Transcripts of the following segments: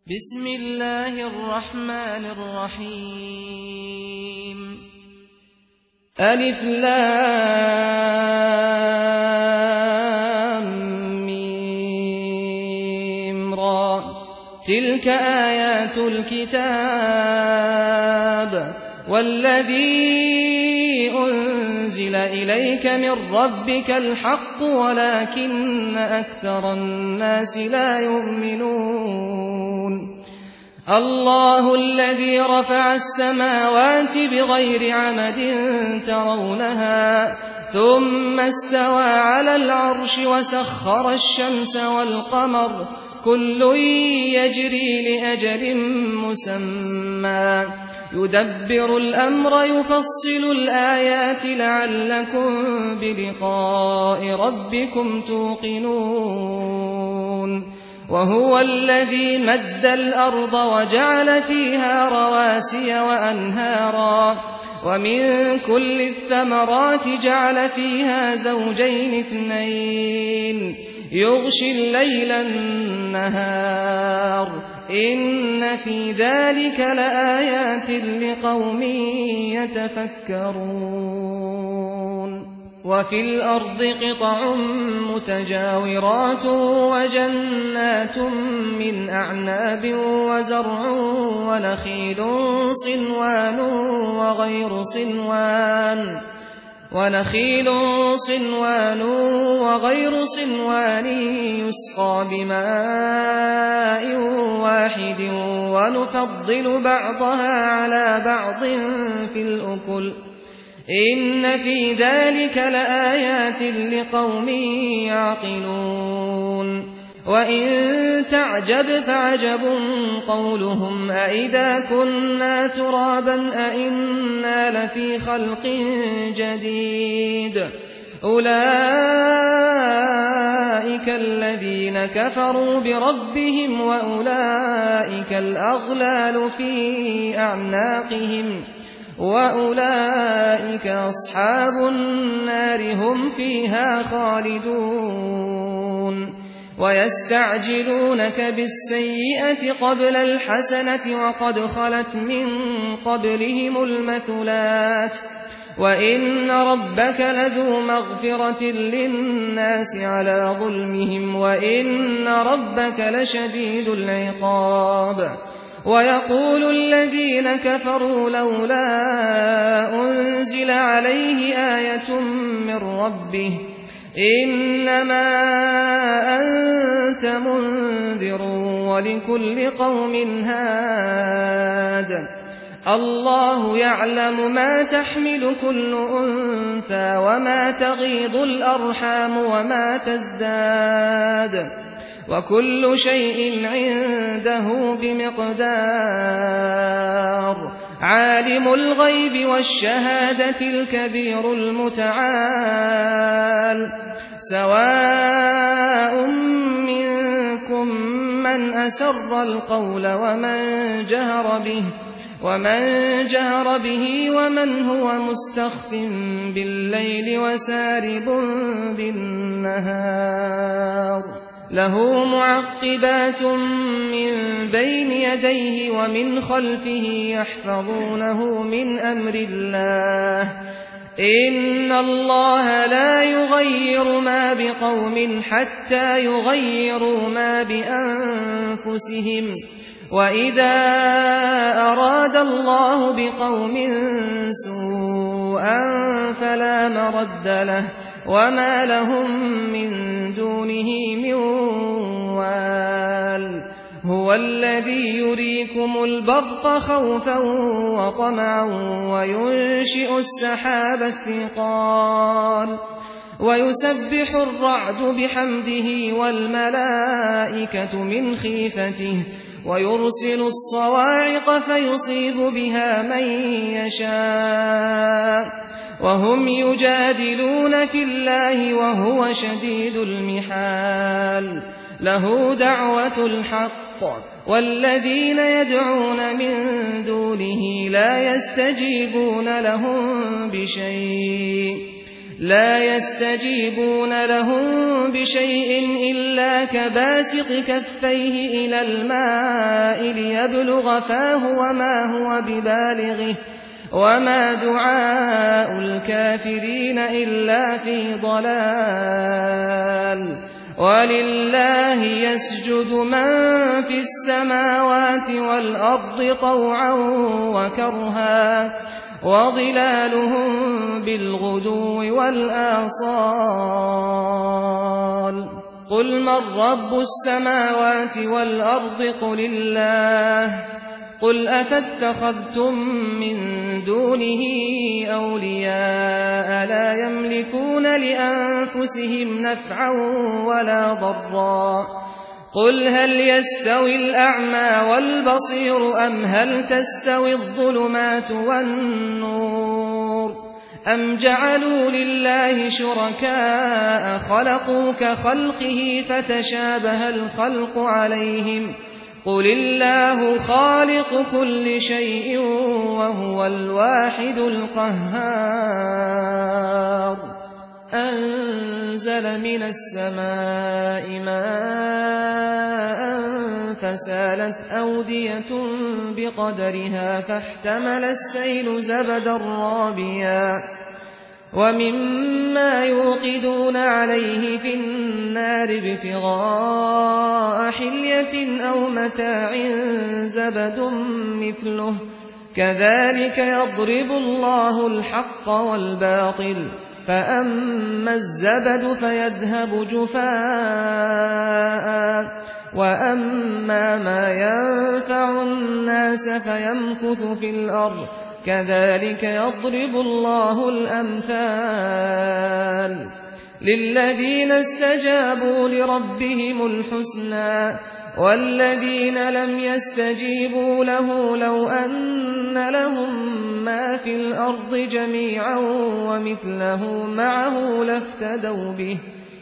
بسم الله الرحمن الرحيم ألف لام ميم را تلك آيات الكتاب والذي أنزل إليك من ربك الحق ولكن أكثر الناس لا يؤمنون الله الذي رفع السماوات بغير عمد ترونها ثم استوى على العرش وسخر الشمس والقمر كل يجري لأجل مسمى يدبر الأمر يفصل الآيات لعلكم بلقاء ربكم توقنون وهو الذي مد الأرض وجعل فيها رواسي وأنهارا ومن كل الثمرات جعل فيها زوجين اثنين يغشي الليل النهار إن في ذلك لآيات لقوم يتفكرون وفي الأرض قطع متجاورات وجنات من أعناب وزرع ونخيل صنوان وغير صنوان يسقى بماء واحد ونفضل بعضها على بعض في الأكل إن في ذلك لآيات لقوم يعقلون وإن تعجب فعجب قولهم أإذا كنا ترابا أإنا لفي خلق جديد أولئك الذين كفروا بربهم وأولئك الأغلال في أعناقهم وأولئك أصحاب النار هم فيها خالدون ويستعجلونك بالسيئة قبل الحسنة وقد خلت من قبلهم المثلات وإن ربك لذو مغفرة للناس على ظلمهم وإن ربك لشديد العقاب ويقول الذين كفروا لولا أنزل عليه آية من ربه إنما أنت منذر ولكل قوم هاد الله يعلم ما تحمل كل أنثى وما تغيض الأرحام وما تزداد وكل شيء عنده بمقدار عالم الغيب والشهادة الكبير المتعال سواء منكم من أسر القول ومن جهر به ومن هو مستخف بالليل وسارب بالنهار له معقبات من بين يديه ومن خلفه يحفظونه من أمر الله إن الله لا يغير ما بقوم حتى يغيروا ما بأنفسهم وإذا أراد الله بقوم سوءا فلا مرد له وما لهم من دونه من وال هو الذي يريكم البرق خوفا وطمعا وينشئ السحاب الثقال ويسبح الرعد بحمده والملائكة من خيفته ويرسل الصواعق فيصيب بها من يشاء وهم يجادلون في الله وهو شديد المحال له دعوة الحق والذين يدعون من دونه لا يستجيبون لهم بشيء لا يستجيبون لهم بشيء إلا كباسط كفيه إلى الماء ليبلغ فاه وما هو ببالغه وما دعاء الكافرين إلا في ضلال ولله يسجد من في السماوات والأرض طوعا وكرها وظلالهم بالغدو والآصال قل من رب السماوات والأرض قل الله قل أفاتخذتم من دونه أولياء لا يملكون لأنفسهم نفعا ولا ضرا قل هل يستوي الأعمى والبصير أم هل تستوي الظلمات والنور أم جعلوا لله شركاء خلقوا كخلقه فتشابه الخلق عليهم قل الله خالق كل شيء وهو الواحد القهار أنزل من السماء ماء فسالت أودية بقدرها فاحتمل السيل زبدا رابيا ومما يوقدون عليه في النار ابتغاء حلية أو متاع زبد مثله كذلك يضرب الله الحق والباطل فأما الزبد فيذهب جفاء وأما ما ينفع الناس فيمكث في الأرض كذلك يضرب الله الأمثال للذين استجابوا لربهم الحسنى والذين لم يستجيبوا له لو أن لهم ما في الأرض جميعا ومثله معه لافتدوا به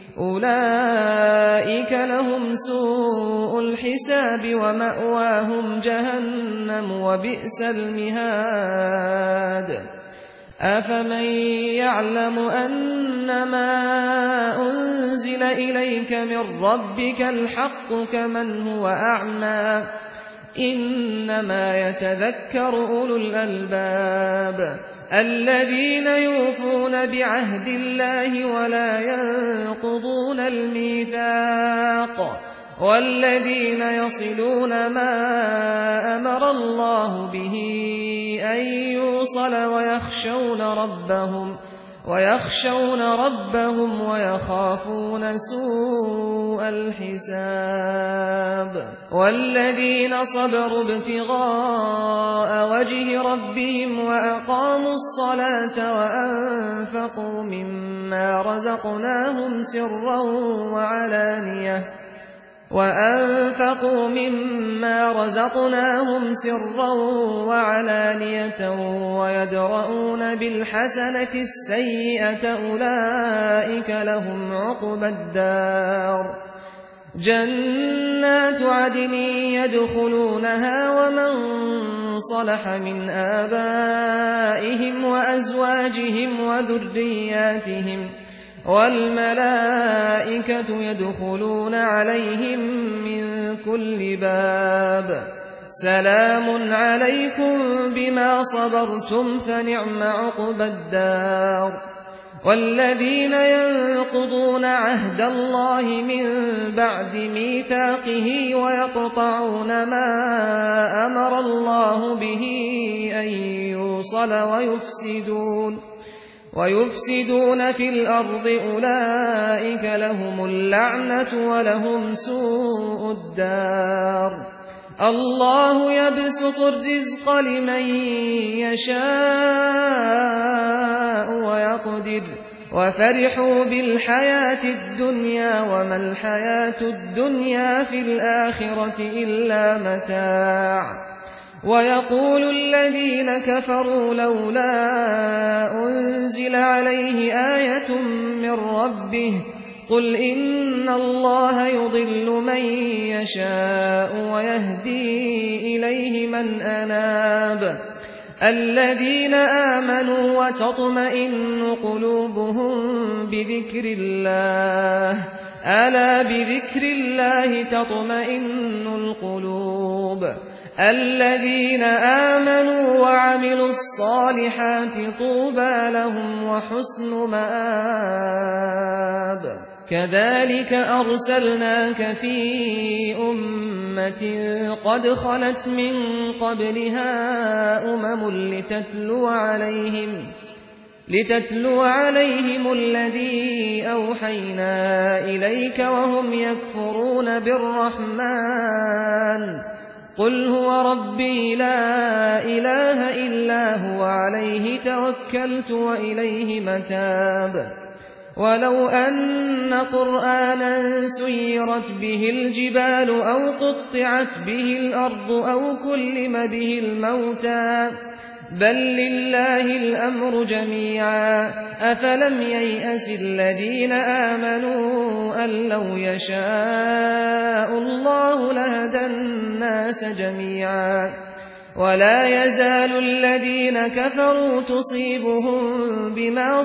أولئك لهم سوء الحساب ومأواهم جهنم وبئس المهاد أفمن يعلم أنما أنزل إليك من ربك الحق كمن هو أعمى إنما يتذكر أولو الألباب الذين يوفون بعهد الله ولا ينقضون الميثاق والذين يصلون ما أمر الله به أن يوصل ويخشون ربهم ويخافون سوء الحساب والذين صبروا ابتغاء وجه ربهم وأقاموا الصلاة وأنفقوا مما رزقناهم سرا وعلانية ويدرؤون بالحسنة السيئة أولئك لهم عقبى الدار جنات عدن يدخلونها ومن صلح من آبائهم وأزواجهم وذرياتهم والملائكة يدخلون عليهم من كل باب سلام عليكم بما صبرتم فنعم عقبى الدار والذين ينقضون عهد الله من بعد ميثاقه ويقطعون ما أمر الله به أن يوصل ويفسدون في الأرض أولئك لهم اللعنة ولهم سوء الدار الله يبسط الرزق لمن يشاء ويقدر وفرحوا بالحياة الدنيا وما الحياة الدنيا في الآخرة إلا متاع ويقول الذين كفروا لولا أنزل عليه آية من ربه قل إن الله يضل من يشاء ويهدي إليه من أناب الذين آمنوا وتطمئن قلوبهم بذكر الله ألا بذكر الله تطمئن القلوب الذين آمنوا وعملوا الصالحات طوبى لهم وحسن مآب كذلك أرسلناك في أمة قد خلت من قبلها لتتلو عليهم الذي أوحينا إليك وهم يكفرون بالرحمن قل هو ربي لا إله إلا هو عليه توكلت وإليه متاب ولو أن قرآنا سيرت به الجبال أو قطعت به الأرض أو كلم به الموتى بل لله الأمر جميعا أفلم ييأس الذين آمنوا أن لو يشاء الله لهدى الناس جميعا ولا يزال الذين كفروا تصيبهم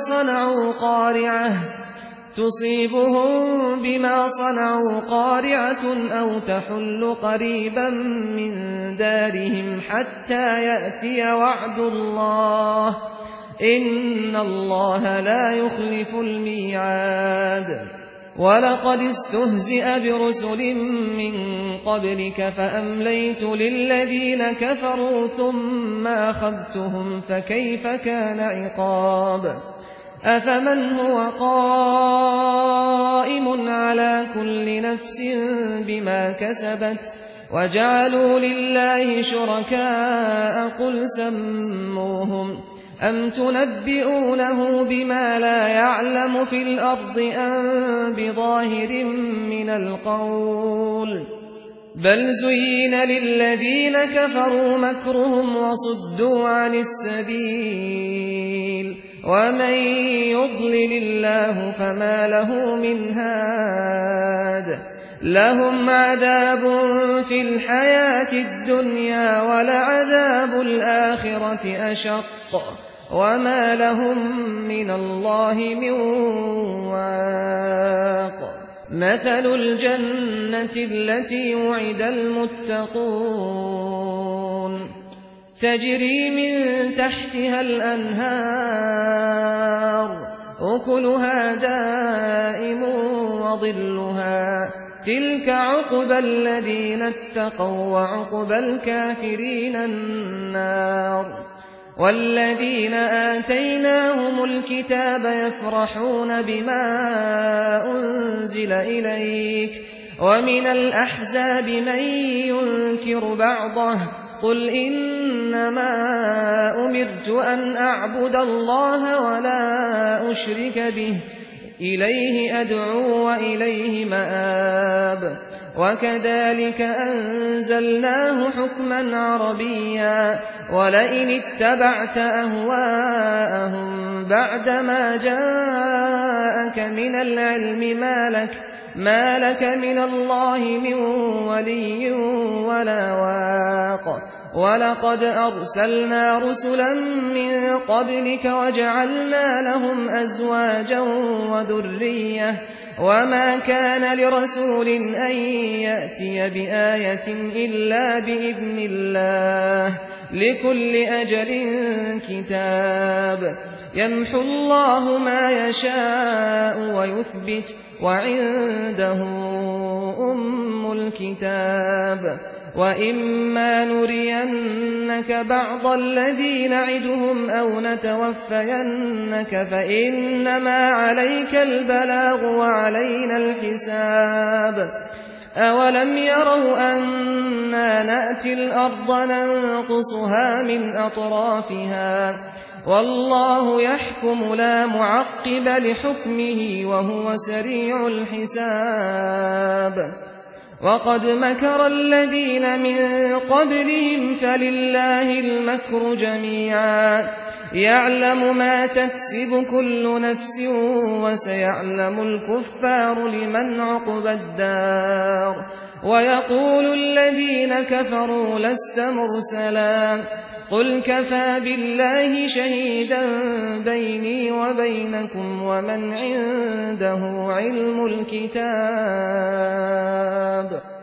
بما صنعوا قارعة أو تحل قريبا من دارهم حتى يأتي وعد الله إن الله لا يخلف الميعاد ولقد استهزئ برسل من قبلك فأمليت للذين كفروا ثم أخذتهم فكيف كان عقاب أفمن هو قائم على كل نفس بما كسبت وجعلوا لله شركاء قل سموهم أم تنبئونه بما لا يعلم في الأرض أم بظاهر من القول بل زين للذين كفروا مكرهم وصدوا عن السبيل ومن يضلل الله فما له من هاد لهم عذاب في الحياة الدنيا ولعذاب الآخرة أشق وما لهم من الله من واق مثل الجنة التي وعد المتقون تجري من تحتها الأنهار أكلها دائم وظلها تلك عقبى الذين اتقوا وعقبى الكافرين النار والذين آتيناهم الكتاب يفرحون بما أنزل إليك ومن الأحزاب من ينكر بعضه قل إنما أمرت أن أعبد الله ولا أشرك به إليه أدعو وإليه مآب وكذلك أنزلناه حكما عربيا ولئن اتبعت أهواءهم بعدما جاءك من العلم ما لك من الله من ولي ولا واق ولقد أرسلنا رسلا من قبلك وجعلنا لهم أزواجا وذرية وما كان لرسول أن يأتي بآية إلا بإذن الله لكل أجل كتاب يمحو الله ما يشاء ويثبت وعنده أم الكتاب وإما نرينك بعض الذي نعدهم أو نتوفينك فإنما عليك البلاغ وعلينا الحساب أولم يروا أنا نأتي الأرض ننقصها من أطرافها والله يحكم لا معقب لحكمه وهو سريع الحساب وقد مكر الذين من قبلهم فلله المكر جميعا يعلم ما تكسب كل نفس وسيعلم الكفار لمن عقبى الدار ويقول الذين كفروا لست مرسلا قل كفى بالله شهيدا بيني وبينكم ومن عنده علم الكتاب